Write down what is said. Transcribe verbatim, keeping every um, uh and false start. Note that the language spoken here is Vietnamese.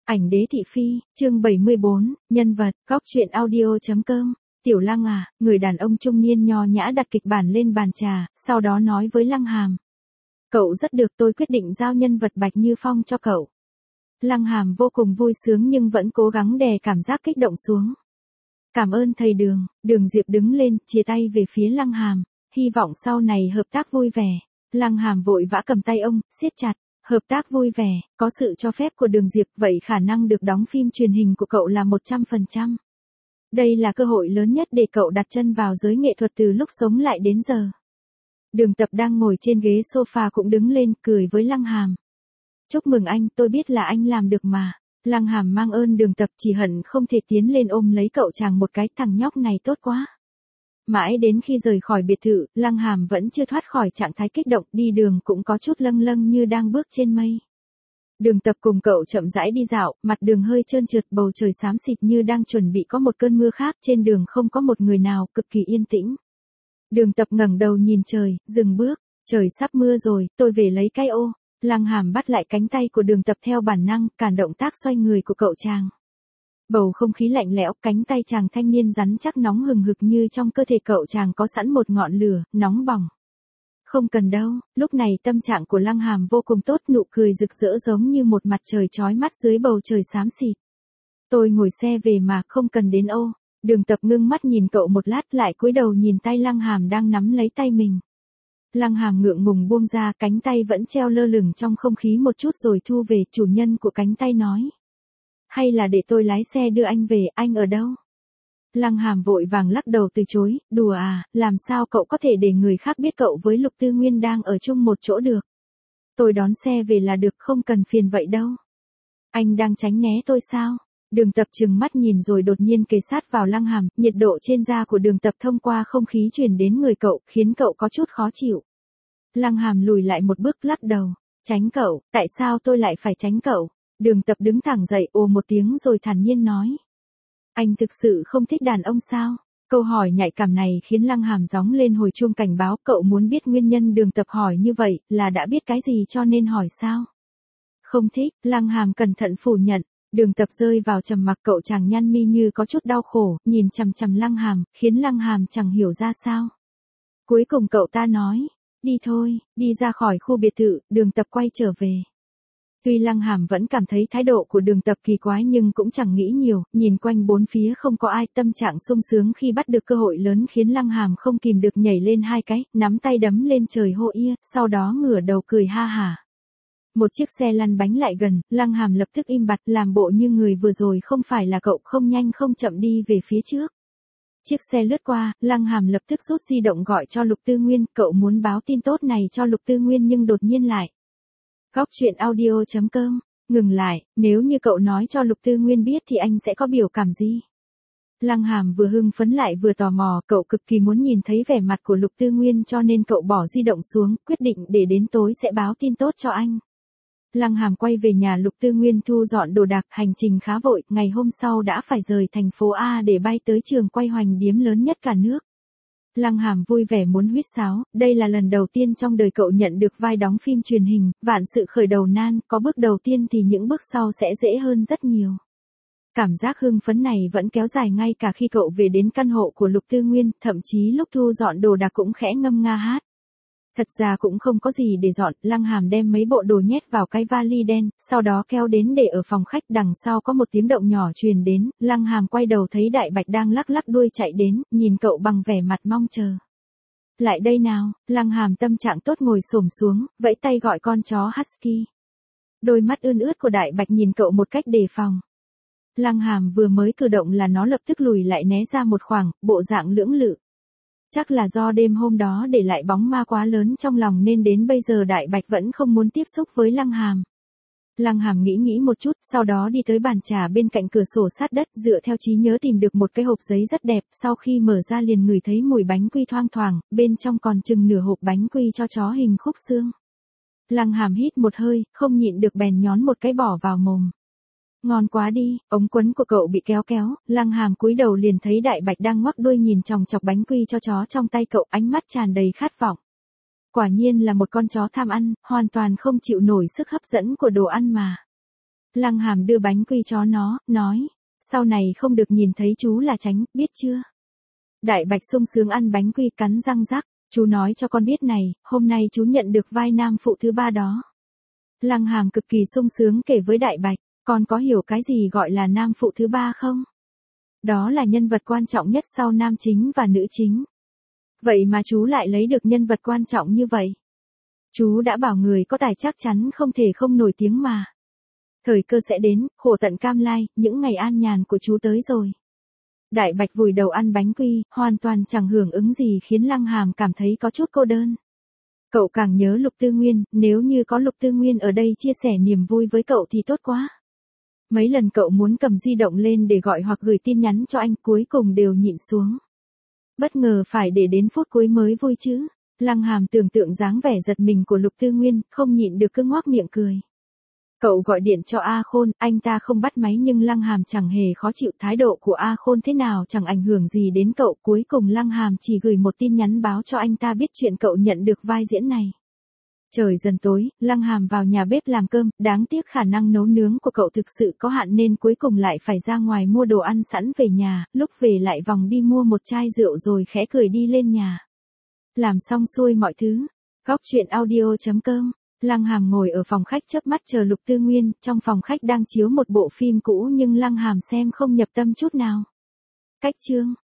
Ảnh đế thị phi, chương bảy mươi bốn, nhân vật, góc truyện audio.com. Tiểu Lăng à, người đàn ông trung niên nho nhã đặt kịch bản lên bàn trà, sau đó nói với Lăng Hàm. Cậu rất được, tôi quyết định giao nhân vật Bạch Như Phong cho cậu. Lăng Hàm vô cùng vui sướng nhưng vẫn cố gắng đè cảm giác kích động xuống. Cảm ơn thầy Đường, Đường Diệp đứng lên, chia tay về phía Lăng Hàm, hy vọng sau này hợp tác vui vẻ. Lăng Hàm vội vã cầm tay ông, siết chặt. Hợp tác vui vẻ, có sự cho phép của Đường Diệp, vậy khả năng được đóng phim truyền hình của cậu là một trăm phần trăm. Đây là cơ hội lớn nhất để cậu đặt chân vào giới nghệ thuật từ lúc sống lại đến giờ. Đường Tập đang ngồi trên ghế sofa cũng đứng lên, cười với Lăng Hàm. Chúc mừng anh, tôi biết là anh làm được mà. Lăng Hàm mang ơn Đường Tập, chỉ hận không thể tiến lên ôm lấy cậu chàng một cái, thằng nhóc này tốt quá. Mãi đến khi rời khỏi biệt thự, Lăng Hàm vẫn chưa thoát khỏi trạng thái kích động, đi đường cũng có chút lâng lâng như đang bước trên mây. Đường Tập cùng cậu chậm rãi đi dạo, mặt đường hơi trơn trượt, bầu trời xám xịt như đang chuẩn bị có một cơn mưa khác, trên đường không có một người nào, cực kỳ yên tĩnh. Đường Tập ngẩng đầu nhìn trời, dừng bước, trời sắp mưa rồi, tôi về lấy cái ô. Lăng Hàm bắt lại cánh tay của Đường Tập theo bản năng, cản động tác xoay người của cậu chàng. Bầu không khí lạnh lẽo, cánh tay chàng thanh niên rắn chắc nóng hừng hực như trong cơ thể cậu chàng có sẵn một ngọn lửa, nóng bỏng. Không cần đâu, lúc này tâm trạng của Lăng Hàm vô cùng tốt, nụ cười rực rỡ giống như một mặt trời chói mắt dưới bầu trời xám xịt. Tôi ngồi xe về mà, không cần đến ô. Đường Tập ngưng mắt nhìn cậu một lát lại cúi đầu nhìn tay Lăng Hàm đang nắm lấy tay mình. Lăng Hàm ngượng ngùng buông ra, cánh tay vẫn treo lơ lửng trong không khí một chút rồi thu về, chủ nhân của cánh tay nói. Hay là để tôi lái xe đưa anh về, anh ở đâu? Lăng Hàm vội vàng lắc đầu từ chối, đùa à, làm sao cậu có thể để người khác biết cậu với Lục Tư Nguyên đang ở chung một chỗ được? Tôi đón xe về là được, không cần phiền vậy đâu. Anh đang tránh né tôi sao? Đường Tập trừng mắt nhìn rồi đột nhiên kề sát vào Lăng Hàm, nhiệt độ trên da của Đường Tập thông qua không khí truyền đến người cậu, khiến cậu có chút khó chịu. Lăng Hàm lùi lại một bước lắc đầu, tránh cậu, tại sao tôi lại phải tránh cậu? Đường Tập đứng thẳng dậy, ồ một tiếng rồi thản nhiên nói. Anh thực sự không thích đàn ông sao? Câu hỏi nhạy cảm này khiến Lăng Hàm gióng lên hồi chuông cảnh báo, cậu muốn biết nguyên nhân Đường Tập hỏi như vậy, là đã biết cái gì cho nên hỏi sao? Không thích, Lăng Hàm cẩn thận phủ nhận. Đường Tập rơi vào trầm mặc, cậu chàng nhăn mi như có chút đau khổ, nhìn chằm chằm Lăng Hàm, khiến Lăng Hàm chẳng hiểu ra sao. Cuối cùng cậu ta nói, đi thôi, đi ra khỏi khu biệt thự. Đường Tập quay trở về. Tuy Lăng Hàm vẫn cảm thấy thái độ của Đường Tập kỳ quái nhưng cũng chẳng nghĩ nhiều, nhìn quanh bốn phía không có ai, tâm trạng sung sướng khi bắt được cơ hội lớn khiến Lăng Hàm không kìm được nhảy lên hai cái, nắm tay đấm lên trời hô ia, sau đó ngửa đầu cười ha hả. Một chiếc xe lăn bánh lại gần, Lăng Hàm lập tức im bặt, làm bộ như người vừa rồi không phải là cậu, không nhanh không chậm đi về phía trước. Chiếc xe lướt qua, Lăng Hàm lập tức rút di động gọi cho Lục Tư Nguyên, cậu muốn báo tin tốt này cho Lục Tư Nguyên nhưng đột nhiên lại. Góc truyện audio.com, ngừng lại, nếu như cậu nói cho Lục Tư Nguyên biết thì anh sẽ có biểu cảm gì? Lăng Hàm vừa hưng phấn lại vừa tò mò, cậu cực kỳ muốn nhìn thấy vẻ mặt của Lục Tư Nguyên cho nên cậu bỏ di động xuống, quyết định để đến tối sẽ báo tin tốt cho anh. Lăng Hàm quay về nhà Lục Tư Nguyên thu dọn đồ đạc, hành trình khá vội, ngày hôm sau đã phải rời thành phố A để bay tới trường quay hoành điếm lớn nhất cả nước. Lăng Hàm vui vẻ muốn huýt sáo, đây là lần đầu tiên trong đời cậu nhận được vai đóng phim truyền hình, vạn sự khởi đầu nan, có bước đầu tiên thì những bước sau sẽ dễ hơn rất nhiều. Cảm giác hưng phấn này vẫn kéo dài ngay cả khi cậu về đến căn hộ của Lục Tư Nguyên, thậm chí lúc thu dọn đồ đạc cũng khẽ ngâm nga hát. Thật ra cũng không có gì để dọn, Lăng Hàm đem mấy bộ đồ nhét vào cái vali đen, sau đó kéo đến để ở phòng khách, đằng sau có một tiếng động nhỏ truyền đến, Lăng Hàm quay đầu thấy Đại Bạch đang lắc lắc đuôi chạy đến, nhìn cậu bằng vẻ mặt mong chờ. Lại đây nào, Lăng Hàm tâm trạng tốt ngồi xổm xuống, vẫy tay gọi con chó Husky. Đôi mắt ươn ướt của Đại Bạch nhìn cậu một cách đề phòng. Lăng Hàm vừa mới cử động là nó lập tức lùi lại né ra một khoảng, bộ dạng lưỡng lự. Chắc là do đêm hôm đó để lại bóng ma quá lớn trong lòng nên đến bây giờ Đại Bạch vẫn không muốn tiếp xúc với Lăng Hàm. Lăng Hàm nghĩ nghĩ một chút, sau đó đi tới bàn trà bên cạnh cửa sổ sát đất, dựa theo trí nhớ tìm được một cái hộp giấy rất đẹp, sau khi mở ra liền ngửi thấy mùi bánh quy thoang thoảng, bên trong còn chừng nửa hộp bánh quy cho chó hình khúc xương. Lăng Hàm hít một hơi, không nhịn được bèn nhón một cái bỏ vào mồm. Ngon quá đi, ống quấn của cậu bị kéo kéo, Lăng Hàm cúi đầu liền thấy Đại Bạch đang ngoắc đuôi nhìn chòng chọc bánh quy cho chó trong tay cậu, ánh mắt tràn đầy khát vọng. Quả nhiên là một con chó tham ăn, hoàn toàn không chịu nổi sức hấp dẫn của đồ ăn mà. Lăng Hàm đưa bánh quy cho nó, nói, sau này không được nhìn thấy chú là tránh, biết chưa? Đại Bạch sung sướng ăn bánh quy cắn răng rắc, chú nói cho con biết này, hôm nay chú nhận được vai nam phụ thứ ba đó. Lăng Hàm cực kỳ sung sướng kể với Đại Bạch, con có hiểu cái gì gọi là nam phụ thứ ba không? Đó là nhân vật quan trọng nhất sau nam chính và nữ chính. Vậy mà chú lại lấy được nhân vật quan trọng như vậy. Chú đã bảo người có tài chắc chắn không thể không nổi tiếng mà. Thời cơ sẽ đến, khổ tận cam lai, những ngày an nhàn của chú tới rồi. Đại Bạch vùi đầu ăn bánh quy, hoàn toàn chẳng hưởng ứng gì khiến Lăng Hàm cảm thấy có chút cô đơn. Cậu càng nhớ Lục Tư Nguyên, nếu như có Lục Tư Nguyên ở đây chia sẻ niềm vui với cậu thì tốt quá. Mấy lần cậu muốn cầm di động lên để gọi hoặc gửi tin nhắn cho anh, cuối cùng đều nhịn xuống. Bất ngờ phải để đến phút cuối mới vui chứ. Lăng Hàm tưởng tượng dáng vẻ giật mình của Lục Tư Nguyên, không nhịn được cứ ngoác miệng cười. Cậu gọi điện cho A Khôn, anh ta không bắt máy nhưng Lăng Hàm chẳng hề khó chịu, thái độ của A Khôn thế nào chẳng ảnh hưởng gì đến cậu. Cuối cùng Lăng Hàm chỉ gửi một tin nhắn báo cho anh ta biết chuyện cậu nhận được vai diễn này. Trời dần tối, Lăng Hàm vào nhà bếp làm cơm, đáng tiếc khả năng nấu nướng của cậu thực sự có hạn nên cuối cùng lại phải ra ngoài mua đồ ăn sẵn về nhà, lúc về lại vòng đi mua một chai rượu rồi khẽ cười đi lên nhà. Làm xong xuôi mọi thứ, góc truyện audio chấm com, Lăng Hàm ngồi ở phòng khách chớp mắt chờ Lục Tư Nguyên, trong phòng khách đang chiếu một bộ phim cũ nhưng Lăng Hàm xem không nhập tâm chút nào. Cách chương